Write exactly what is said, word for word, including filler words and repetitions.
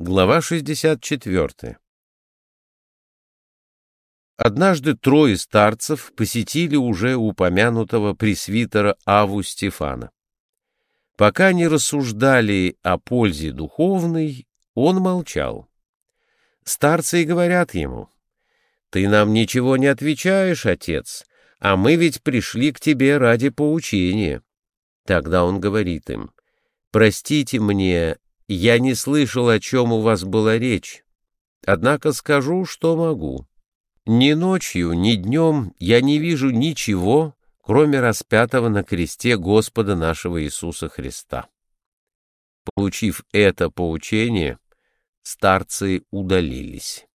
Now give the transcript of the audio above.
Глава шестьдесят четвёртая. Однажды трое старцев посетили уже упомянутого пресвитера Авву Стефана. Пока они рассуждали о пользе духовной, он молчал. Старцы и говорят ему: «Ты нам ничего не отвечаешь, отец, а мы ведь пришли к тебе ради поучения». Тогда он говорит им: «Простите мне, я не слышал, о чем у вас была речь. Однако скажу, что могу. Ни ночью, ни днем я не вижу ничего, кроме распятого на кресте Господа нашего Иисуса Христа». Получив это поучение, старцы удалились.